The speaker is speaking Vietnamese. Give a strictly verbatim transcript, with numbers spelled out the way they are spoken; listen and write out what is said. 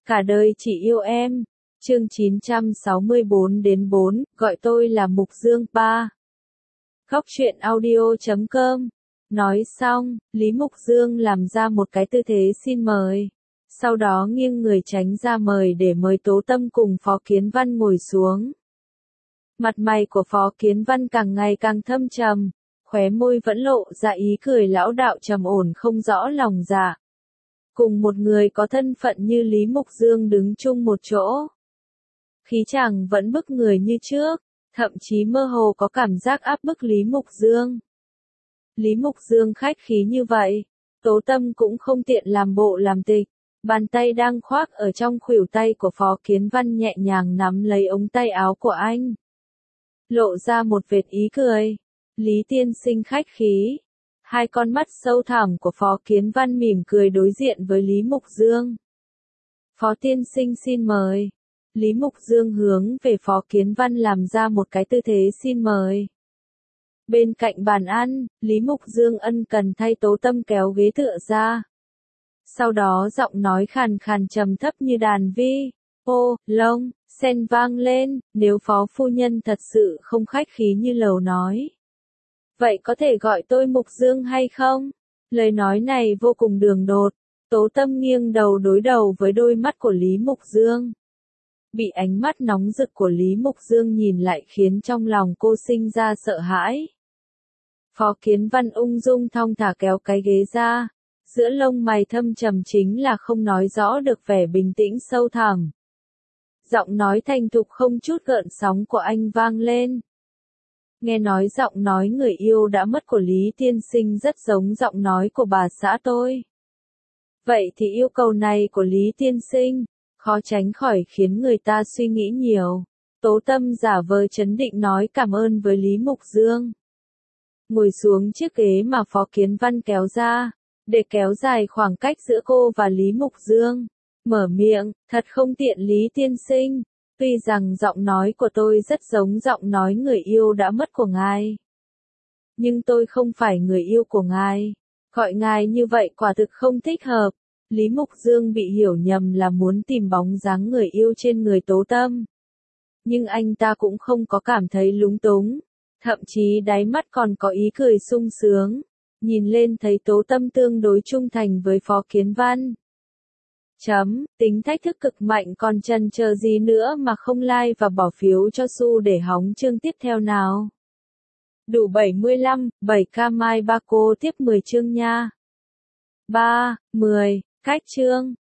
Cả đời chỉ yêu em. Chương chín trăm sáu mươi bốn đến bốn, gọi tôi là Mục Dương. ba. Góc truyện audio chấm com. Nói xong, Lý Mục Dương làm ra một cái tư thế xin mời. Sau đó nghiêng người tránh ra mời để mời Tố Tâm cùng Phó Kiến Văn ngồi xuống. Mặt mày của Phó Kiến Văn càng ngày càng thâm trầm, khóe môi vẫn lộ ra ý cười lão đạo trầm ổn không rõ lòng dạ. Cùng một người có thân phận như Lý Mục Dương đứng chung một chỗ. Khí chàng vẫn bức người như trước, thậm chí mơ hồ có cảm giác áp bức Lý Mục Dương. Lý Mục Dương khách khí như vậy, Tố Tâm cũng không tiện làm bộ làm tịch, bàn tay đang khoác ở trong khuỷu tay của Phó Kiến Văn nhẹ nhàng nắm lấy ống tay áo của anh. Lộ ra một vệt ý cười, Lý tiên sinh khách khí. Hai con mắt sâu thẳm của Phó Kiến Văn mỉm cười đối diện với Lý Mục Dương. Phó tiên sinh xin mời. Lý Mục Dương hướng về Phó Kiến Văn làm ra một cái tư thế xin mời. Bên cạnh bàn ăn, Lý Mục Dương ân cần thay Tố Tâm kéo ghế tựa ra. Sau đó giọng nói khàn khàn trầm thấp như đàn vi, ô, lông, sen vang lên, nếu Phó phu nhân thật sự không khách khí như lầu nói. Vậy có thể gọi tôi Mục Dương hay không? Lời nói này vô cùng đường đột. Tố Tâm nghiêng đầu đối đầu với đôi mắt của Lý Mục Dương. Bị ánh mắt nóng rực của Lý Mục Dương nhìn lại khiến trong lòng cô sinh ra sợ hãi. Phó Kiến Văn ung dung thong thả kéo cái ghế ra. Giữa lông mày thâm trầm chính là không nói rõ được vẻ bình tĩnh sâu thẳm. Giọng nói thành thục không chút gợn sóng của anh vang lên. Nghe nói giọng nói người yêu đã mất của Lý tiên sinh rất giống giọng nói của bà xã tôi. Vậy thì yêu cầu này của Lý tiên sinh, khó tránh khỏi khiến người ta suy nghĩ nhiều. Tố Tâm giả vờ trấn định nói cảm ơn với Lý Mục Dương. Ngồi xuống chiếc ghế mà Phó Kiến Văn kéo ra, để kéo dài khoảng cách giữa cô và Lý Mục Dương. Mở miệng, thật không tiện Lý tiên sinh. Tuy rằng giọng nói của tôi rất giống giọng nói người yêu đã mất của ngài. Nhưng tôi không phải người yêu của ngài. Gọi ngài như vậy quả thực không thích hợp. Lý Mục Dương bị hiểu nhầm là muốn tìm bóng dáng người yêu trên người Tố Tâm. Nhưng anh ta cũng không có cảm thấy lúng túng. Thậm chí đáy mắt còn có ý cười sung sướng. Nhìn lên thấy Tố Tâm tương đối trung thành với Phó Kiến Văn. Chấm, tính thách thức cực mạnh còn chần chờ gì nữa mà không like và bỏ phiếu cho Su để hóng chương tiếp theo nào. Đủ bảy mươi lăm, bảy k mai ba cô tiếp mười chương nha. ba, mười, cách chương.